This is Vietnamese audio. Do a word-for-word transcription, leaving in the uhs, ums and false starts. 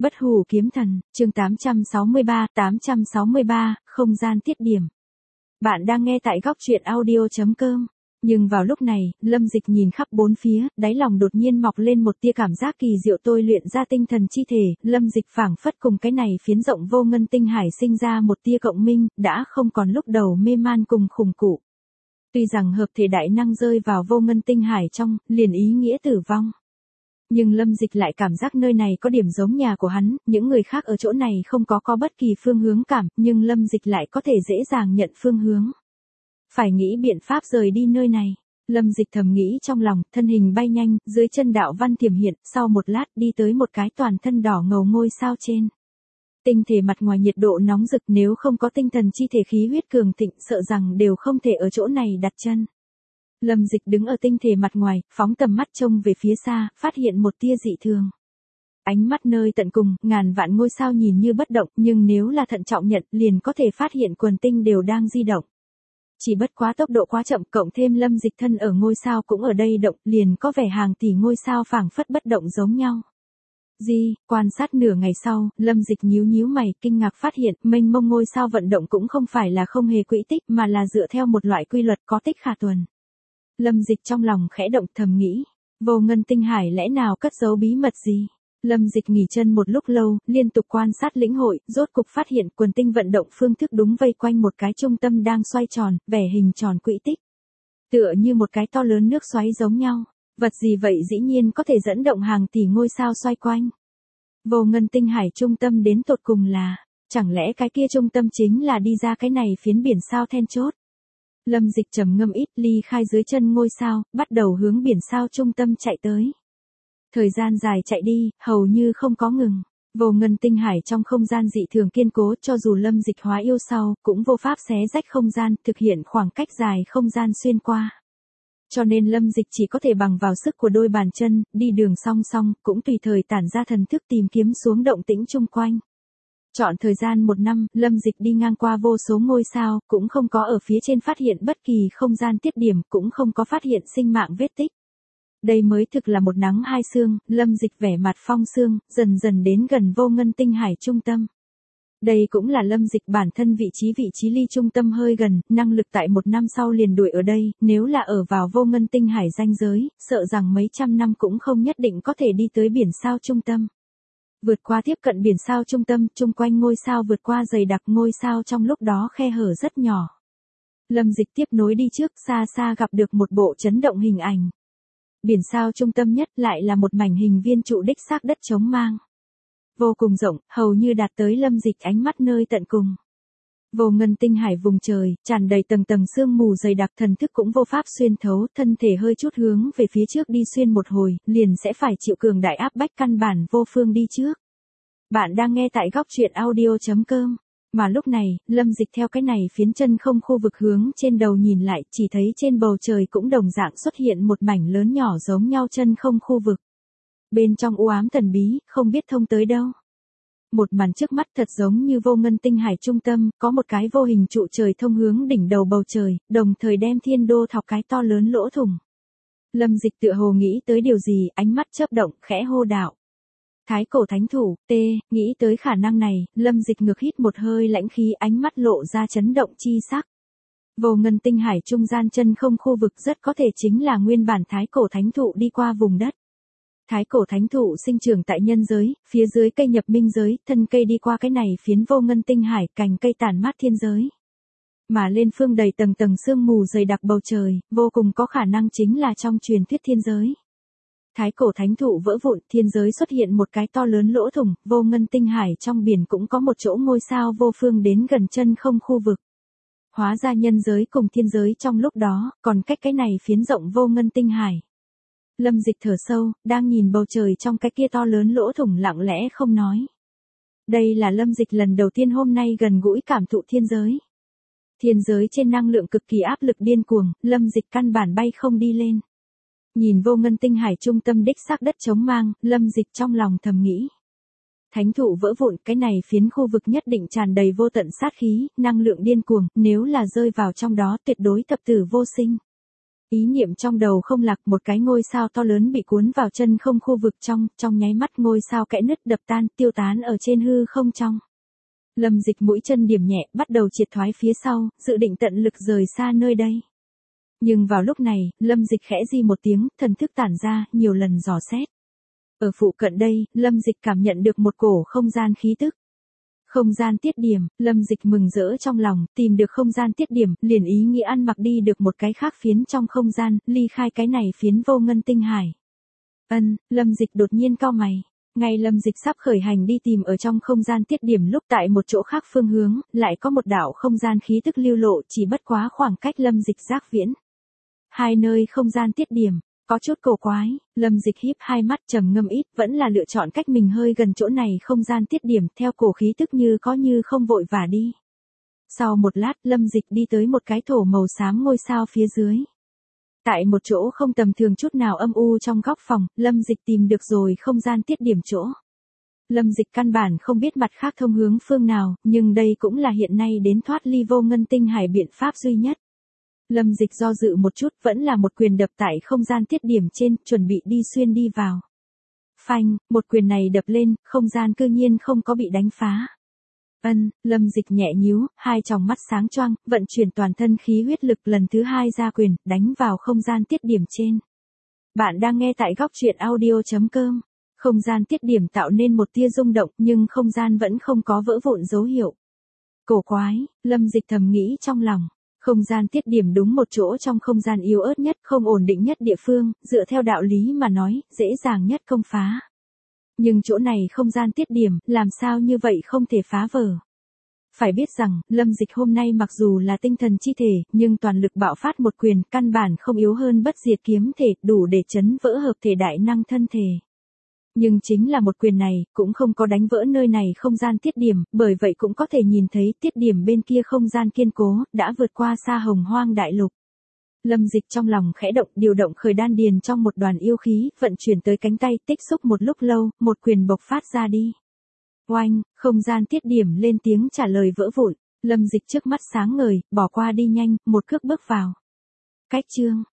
Bất hủ kiếm thần, chương tám trăm sáu mươi ba, tám trăm sáu mươi ba, không gian tiết điểm. Bạn đang nghe tại góc truyện audio chấm com. Nhưng vào lúc này, Lâm Dịch nhìn khắp bốn phía, đáy lòng đột nhiên mọc lên một tia cảm giác kỳ diệu tôi luyện ra tinh thần chi thể, Lâm Dịch phảng phất cùng cái này phiến rộng vô ngân tinh hải sinh ra một tia cộng minh, đã không còn lúc đầu mê man cùng khủng cụ. Tuy rằng hợp thể đại năng rơi vào vô ngân tinh hải trong, liền ý nghĩa tử vong. Nhưng Lâm Dịch lại cảm giác nơi này có điểm giống nhà của hắn, những người khác ở chỗ này không có có bất kỳ phương hướng cảm, nhưng Lâm Dịch lại có thể dễ dàng nhận phương hướng. Phải nghĩ biện pháp rời đi nơi này. Lâm Dịch thầm nghĩ trong lòng, thân hình bay nhanh, dưới chân đạo văn tiềm hiện, sau một lát đi tới một cái toàn thân đỏ ngầu ngôi sao trên. Tinh thể mặt ngoài nhiệt độ nóng rực, nếu không có tinh thần chi thể khí huyết cường thịnh, sợ rằng đều không thể ở chỗ này đặt chân. Lâm Dịch đứng ở tinh thể mặt ngoài, phóng tầm mắt trông về phía xa, phát hiện một tia dị thường. Ánh mắt nơi tận cùng, ngàn vạn ngôi sao nhìn như bất động, nhưng nếu là thận trọng nhận, liền có thể phát hiện quần tinh đều đang di động. Chỉ bất quá tốc độ quá chậm, cộng thêm Lâm Dịch thân ở ngôi sao cũng ở đây động, liền có vẻ hàng tỷ ngôi sao phảng phất bất động giống nhau. Di, quan sát nửa ngày sau, Lâm Dịch nhíu nhíu mày, kinh ngạc phát hiện, mênh mông ngôi sao vận động cũng không phải là không hề quỹ tích, mà là dựa theo một loại quy luật có tích khả tuần. Lâm Dịch trong lòng khẽ động thầm nghĩ, vô ngân tinh hải lẽ nào cất giấu bí mật gì? Lâm Dịch nghỉ chân một lúc lâu, liên tục quan sát lĩnh hội, rốt cục phát hiện quần tinh vận động phương thức đúng vây quanh một cái trung tâm đang xoay tròn, vẻ hình tròn quỹ tích. Tựa như một cái to lớn nước xoáy giống nhau, vật gì vậy dĩ nhiên có thể dẫn động hàng tỷ ngôi sao xoay quanh. Vô ngân tinh hải trung tâm đến tột cùng là, chẳng lẽ cái kia trung tâm chính là đi ra cái này phiến biển sao then chốt? Lâm Dịch trầm ngâm ít, ly khai dưới chân ngôi sao, bắt đầu hướng biển sao trung tâm chạy tới. Thời gian dài chạy đi, hầu như không có ngừng. Vô ngân tinh hải trong không gian dị thường kiên cố, cho dù Lâm Dịch hóa yêu sau, cũng vô pháp xé rách không gian, thực hiện khoảng cách dài không gian xuyên qua. Cho nên Lâm Dịch chỉ có thể bằng vào sức của đôi bàn chân, đi đường song song, cũng tùy thời tản ra thần thức tìm kiếm xuống động tĩnh chung quanh. Chọn thời gian một năm, Lâm Dịch đi ngang qua vô số ngôi sao, cũng không có ở phía trên phát hiện bất kỳ không gian tiết điểm, cũng không có phát hiện sinh mạng vết tích. Đây mới thực là một nắng hai sương, Lâm Dịch vẻ mặt phong sương, dần dần đến gần vô ngân tinh hải trung tâm. Đây cũng là Lâm Dịch bản thân vị trí vị trí ly trung tâm hơi gần, năng lực tại một năm sau liền đuổi ở đây, nếu là ở vào vô ngân tinh hải ranh giới, sợ rằng mấy trăm năm cũng không nhất định có thể đi tới biển sao trung tâm. Vượt qua tiếp cận biển sao trung tâm, chung quanh ngôi sao vượt qua dày đặc ngôi sao trong lúc đó khe hở rất nhỏ. Lâm Dịch tiếp nối đi trước, xa xa gặp được một bộ chấn động hình ảnh. Biển sao trung tâm nhất lại là một mảnh hình viên trụ đích xác đất trống mang. Vô cùng rộng, hầu như đạt tới Lâm Dịch ánh mắt nơi tận cùng. Vô ngân tinh hải vùng trời, tràn đầy tầng tầng sương mù dày đặc, thần thức cũng vô pháp xuyên thấu, thân thể hơi chút hướng về phía trước đi xuyên một hồi, liền sẽ phải chịu cường đại áp bách, căn bản vô phương đi trước. Bạn đang nghe tại góc truyện audio chấm com. Mà lúc này, Lâm Dịch theo cái này phiến chân không khu vực hướng trên đầu nhìn lại, chỉ thấy trên bầu trời cũng đồng dạng xuất hiện một mảnh lớn nhỏ giống nhau chân không khu vực. Bên trong u ám thần bí, không biết thông tới đâu. Một màn trước mắt thật giống như vô ngân tinh hải trung tâm, có một cái vô hình trụ trời thông hướng đỉnh đầu bầu trời, đồng thời đem thiên đô thọc cái to lớn lỗ thủng. Lâm Dịch tựa hồ nghĩ tới điều gì, ánh mắt chớp động, khẽ hô đạo. Thái cổ thánh thủ, t, nghĩ tới khả năng này, Lâm Dịch ngược hít một hơi lãnh khí, ánh mắt lộ ra chấn động chi sắc. Vô ngân tinh hải trung gian chân không khu vực rất có thể chính là nguyên bản thái cổ thánh thụ đi qua vùng đất. Thái cổ thánh thụ sinh trưởng tại nhân giới, phía dưới cây nhập minh giới, thân cây đi qua cái này phiến vô ngân tinh hải, cành cây tản mát thiên giới. Mà lên phương đầy tầng tầng sương mù dày đặc bầu trời, vô cùng có khả năng chính là trong truyền thuyết thiên giới. Thái cổ thánh thụ vỡ vụn, thiên giới xuất hiện một cái to lớn lỗ thủng, vô ngân tinh hải trong biển cũng có một chỗ ngôi sao vô phương đến gần chân không khu vực. Hóa ra nhân giới cùng thiên giới trong lúc đó, còn cách cái này phiến rộng vô ngân tinh hải. Lâm Dịch thở sâu, đang nhìn bầu trời trong cái kia to lớn lỗ thủng lặng lẽ không nói. Đây là Lâm Dịch lần đầu tiên hôm nay gần gũi cảm thụ thiên giới. Thiên giới trên năng lượng cực kỳ áp lực điên cuồng, Lâm Dịch căn bản bay không đi lên. Nhìn vô ngân tinh hải trung tâm đích xác đất trống mang, Lâm Dịch trong lòng thầm nghĩ. Thánh thụ vỡ vụn, cái này phiến khu vực nhất định tràn đầy vô tận sát khí, năng lượng điên cuồng, nếu là rơi vào trong đó tuyệt đối thập tử vô sinh. Ý niệm trong đầu không lạc, một cái ngôi sao to lớn bị cuốn vào chân không khu vực trong, trong nháy mắt ngôi sao kẽ nứt đập tan, tiêu tán ở trên hư không trong. Lâm Dịch mũi chân điểm nhẹ, bắt đầu triệt thoái phía sau, dự định tận lực rời xa nơi đây. Nhưng vào lúc này, Lâm Dịch khẽ di một tiếng, thần thức tản ra, nhiều lần dò xét. Ở phụ cận đây, Lâm Dịch cảm nhận được một cổ không gian khí tức. Không gian tiết điểm, Lâm Dịch mừng rỡ trong lòng, tìm được không gian tiết điểm, liền ý nghĩa ăn mặc đi được một cái khác phiến trong không gian, ly khai cái này phiến vô ngân tinh hải. Ân, Lâm Dịch đột nhiên cau mày. Ngay Lâm Dịch sắp khởi hành đi tìm ở trong không gian tiết điểm lúc tại một chỗ khác phương hướng, lại có một đạo không gian khí tức lưu lộ chỉ bất quá khoảng cách Lâm Dịch giác viễn. Hai nơi không gian tiết điểm, có chút cổ quái, Lâm Dịch híp hai mắt trầm ngâm ít, vẫn là lựa chọn cách mình hơi gần chỗ này không gian tiết điểm theo cổ khí tức như có như không vội vã đi. Sau một lát Lâm Dịch đi tới một cái thổ màu xám ngôi sao phía dưới. Tại một chỗ không tầm thường chút nào âm u trong góc phòng, Lâm Dịch tìm được rồi không gian tiết điểm chỗ. Lâm Dịch căn bản không biết mặt khác thông hướng phương nào, nhưng đây cũng là hiện nay đến thoát ly vô ngân tinh hải biện pháp duy nhất. Lâm Dịch do dự một chút, vẫn là một quyền đập tại không gian tiết điểm trên, chuẩn bị đi xuyên đi vào. Phanh, một quyền này đập lên, không gian cư nhiên không có bị đánh phá. Ân, Lâm Dịch nhẹ nhíu, hai tròng mắt sáng choang, vận chuyển toàn thân khí huyết lực lần thứ hai ra quyền, đánh vào không gian tiết điểm trên. Bạn đang nghe tại góc truyện audio chấm com. Không gian tiết điểm tạo nên một tia rung động, nhưng không gian vẫn không có vỡ vụn dấu hiệu. Cổ quái, Lâm Dịch thầm nghĩ trong lòng. Không gian tiết điểm đúng một chỗ trong không gian yếu ớt nhất, không ổn định nhất địa phương, dựa theo đạo lý mà nói, dễ dàng nhất công phá. Nhưng chỗ này không gian tiết điểm, làm sao như vậy không thể phá vỡ. Phải biết rằng, Lâm Dịch hôm nay mặc dù là tinh thần chi thể, nhưng toàn lực bạo phát một quyền, căn bản không yếu hơn bất diệt kiếm thể, đủ để chấn vỡ hợp thể đại năng thân thể. Nhưng chính là một quyền này, cũng không có đánh vỡ nơi này không gian tiết điểm, bởi vậy cũng có thể nhìn thấy tiết điểm bên kia không gian kiên cố, đã vượt qua xa hồng hoang đại lục. Lâm Dịch trong lòng khẽ động, điều động khởi đan điền trong một đoàn yêu khí, vận chuyển tới cánh tay, tích xúc một lúc lâu, một quyền bộc phát ra đi. Oanh, không gian tiết điểm lên tiếng trả lời vỡ vụn, Lâm Dịch trước mắt sáng ngời, bỏ qua đi nhanh, một cước bước vào. Cách chương,